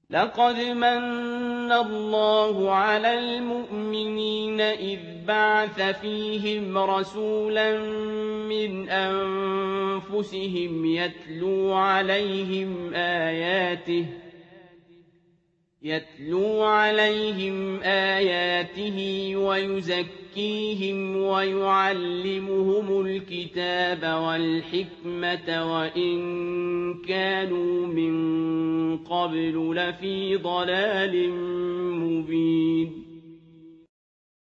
لقد من الله على المؤمنين إذ بعث فيهم رسولا من أنفسهم يتلو عليهم آياته ويزكيهم ويعلمهم الكتاب والحكمة وإن كانوا من قبل لفي ضلال مبين